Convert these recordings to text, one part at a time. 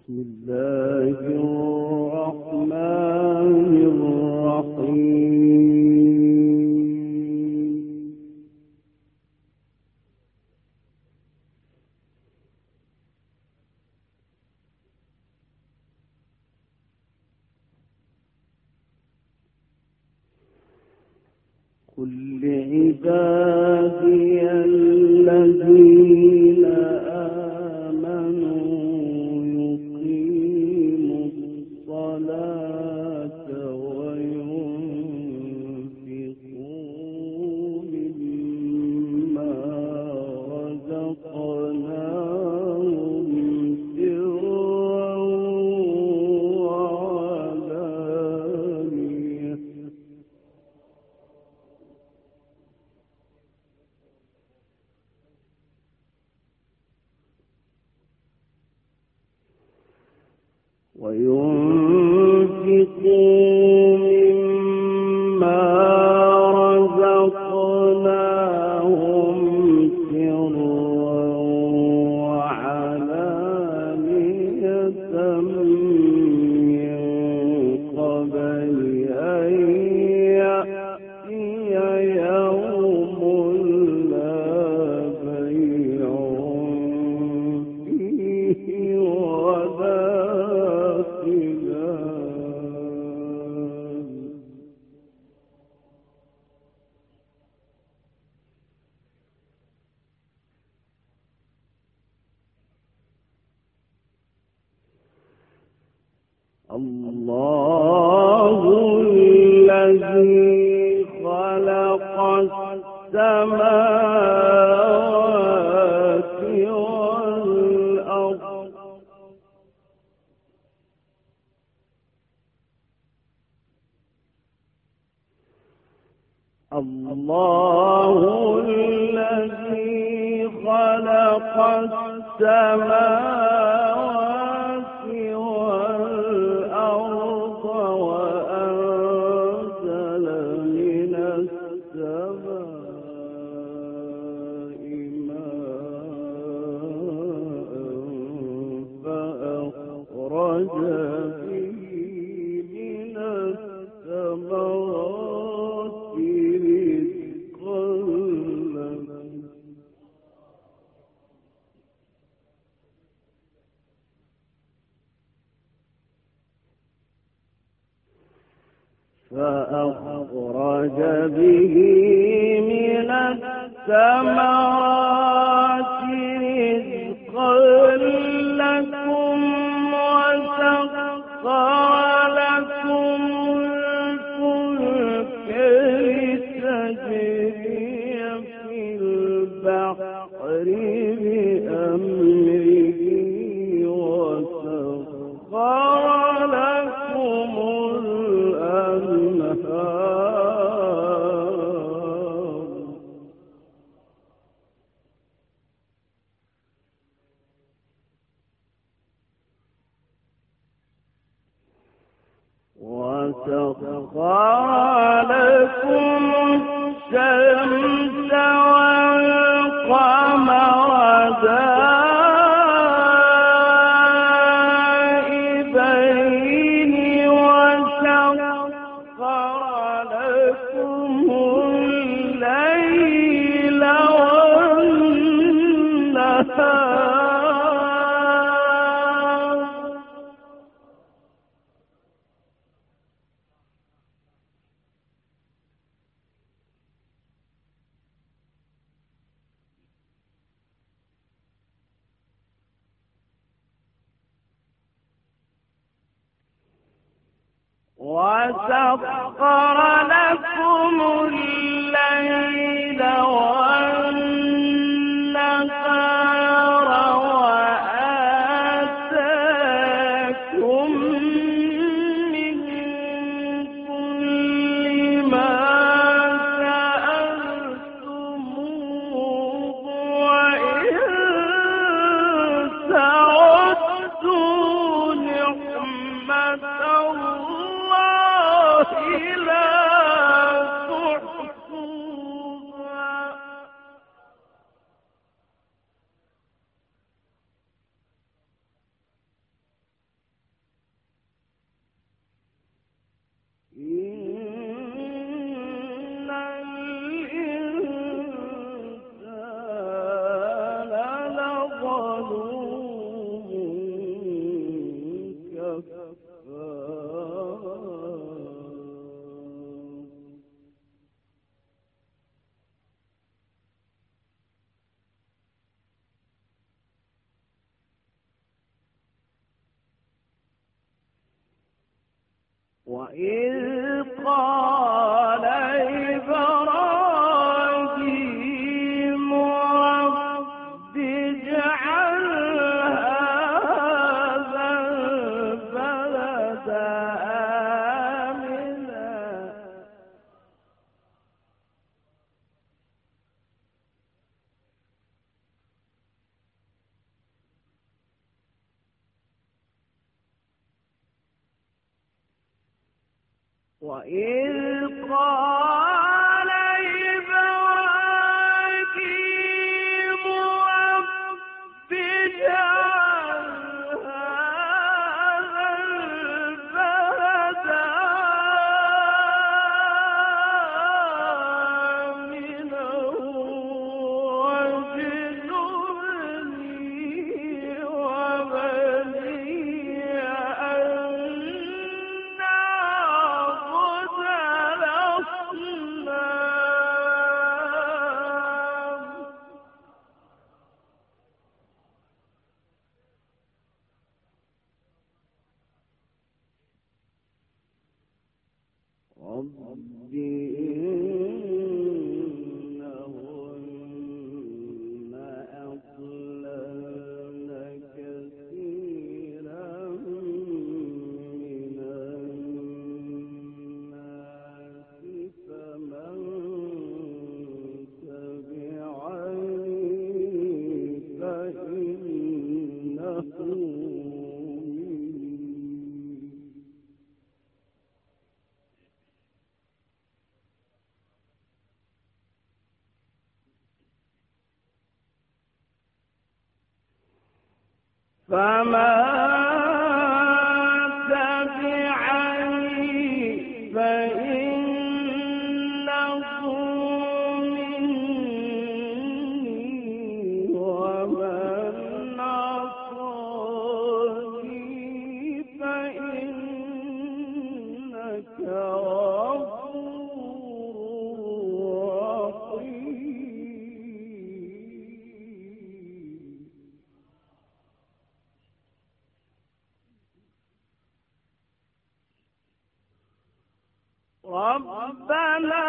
بسم الله الرحمن الرحيم. قل لعبادي الذين آمنوا يقيموا الصلاة وينفقوا مما رزقناهم سرا وعلانية وينفقوا مما رزقناهم سرا وعلانية من قبل أن يأتي يوم لا بيع فيه ولا الله الذي خلق السماوات والأرض الله الذي خلق السماوات والأرض وأنزل من السماء ماء فأخرج به من الثمرات رزقا لكم فأخرج به من الثمرات رزقا لكم وسخر لكم الفلك لتجري في البحر بأمره وسخر لكم وسخر لكم الشمس والقمر دائبين وسخر لكم الليل والنهار وسخر لكم الليل والنهار وآتاكم من كل ما سألتموه وإن تعدوا نعمة الله لا تحصوها وإذ قال إبراهيم رب اجعل هذا البلد آمنا وإذ قال إبراهيم رب اجعل هذا البلد آمنا واجنبني وبني أن نعبد الأصنام رب إنهن أضللن كثيرا من الناس فمن تبعني فإنه فما تبعني فإنه مني ومن عصاني فإنك غفور رحيم ربنا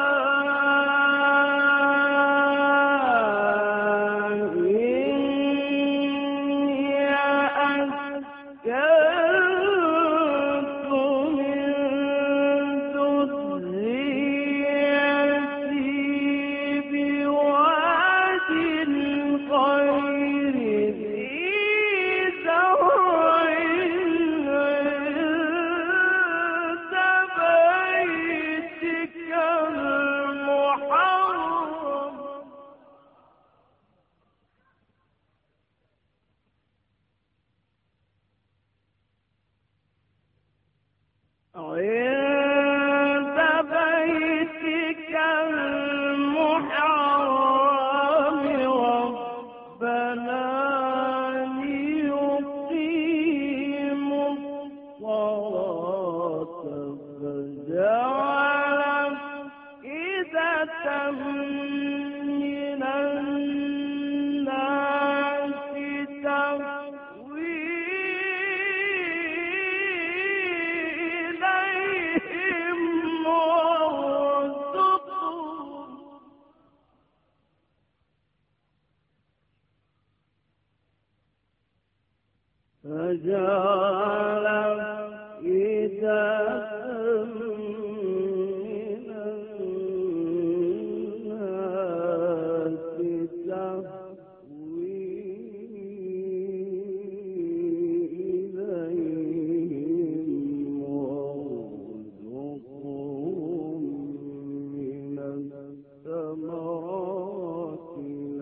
إني أسكنت من ذريتي بواد غير ذي زرع عند بيتك المحرم عند بيتك المحرم ربنا ليقيموا الصلاة فاجعل أفئدة من الناس تهوي إليهم وارزقهم فجعل أفئدة من الناس تهوي إليهم وارزقهم من الثمرات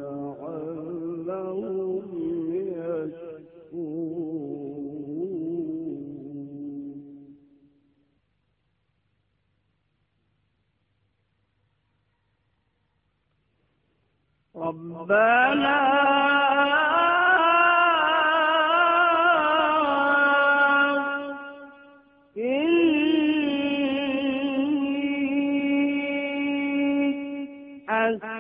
لعلهم يشكرون ربنا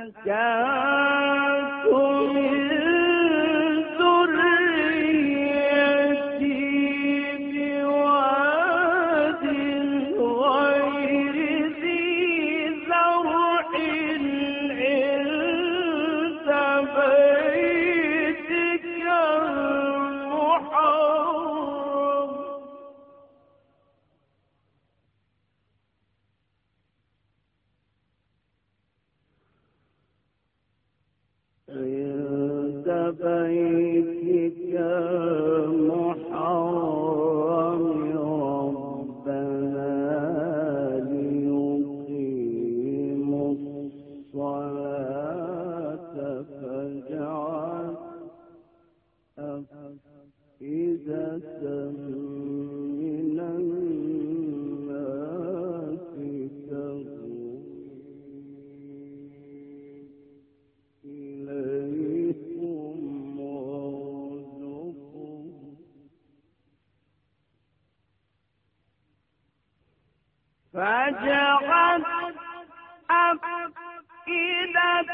فجعلت أفئدة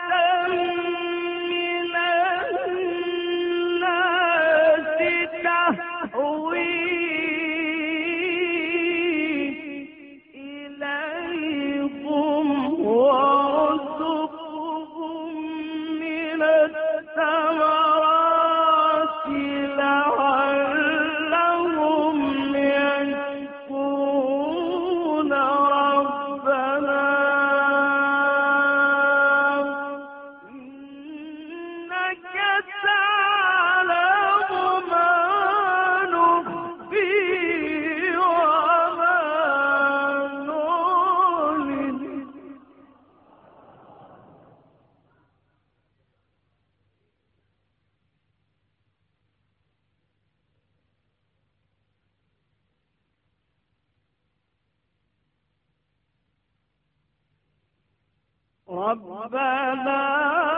من الناس تهوي إليهم وارزقهم من الثمرات لعلهم يشكرون ربنا إنك تعلم ما نخفي وما نعلن ربنا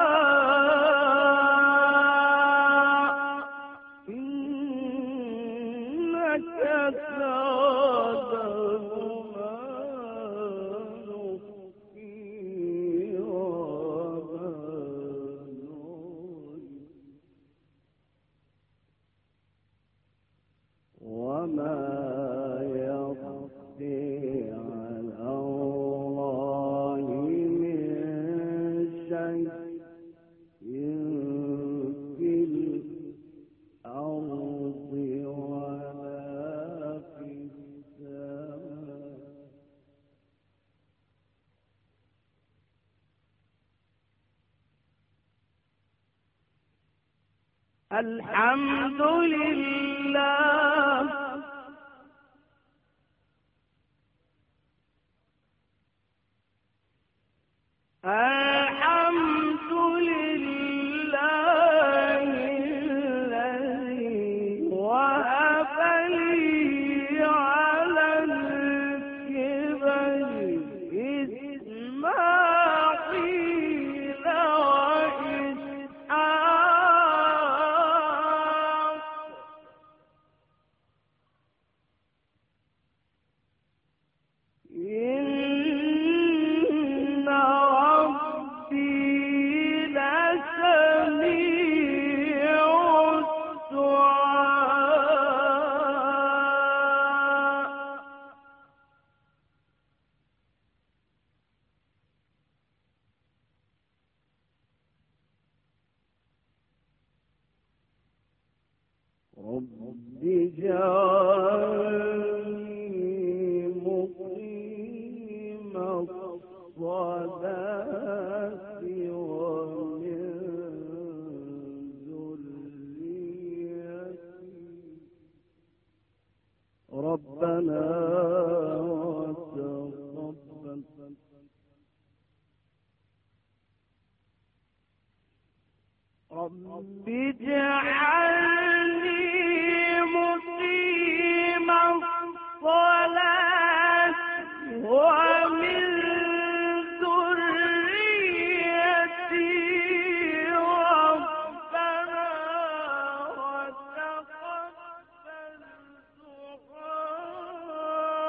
إنك تعلم ما نخفي وما نعلن وما يخفي على الله من شيء في الأرض ولا في السماء الحمد لله الحمد لله الذي وهب لي على الكبر إسماعيل وإسحاق إن ربي لسميع الدعاء رب اجعلني مقيم الصلاة ومن ذريتي ربنا وتقبل رب اجعلني مقيم الصلاة ومن ذريتي ربنا وتقبل دعاء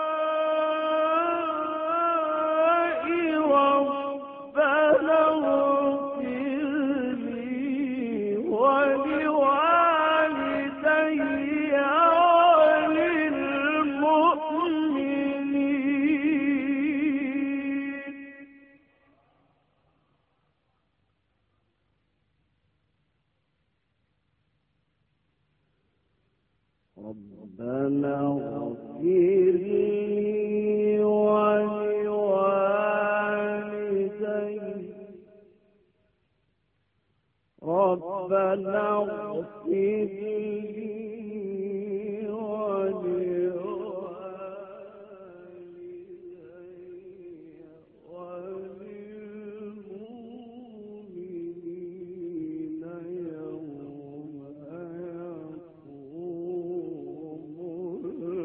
ربنا اغفر لي ولوالدي ربنا اغفر لي ولوالدي وللمؤمنين يوم يقوم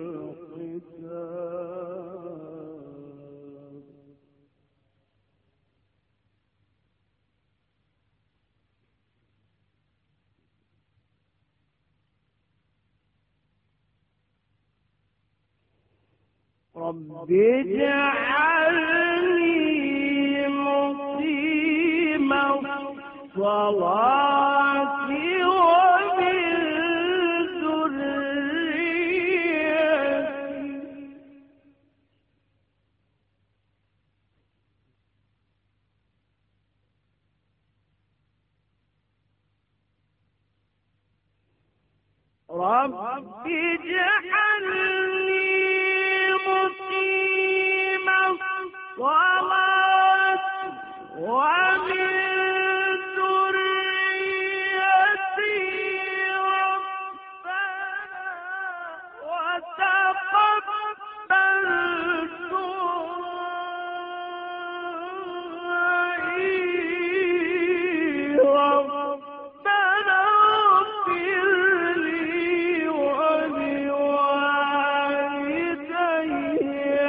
الحساب رب اجعلني مقيم الصلاة ومن ذريتي رب اجعلني مقيم الصلاة ومن ذريتي ربنا وتقبل دعائي ربنا اغفر لي ولوالدي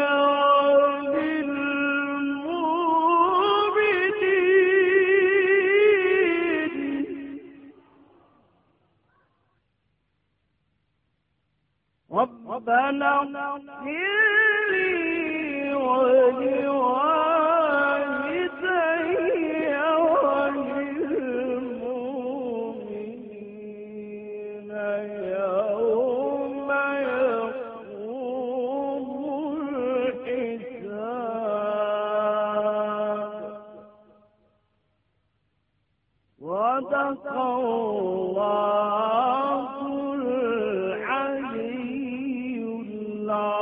ربنا اغفر لي ولوالدي وللمؤمنين يوم يقوم الحساب صدق الله العلي العظيم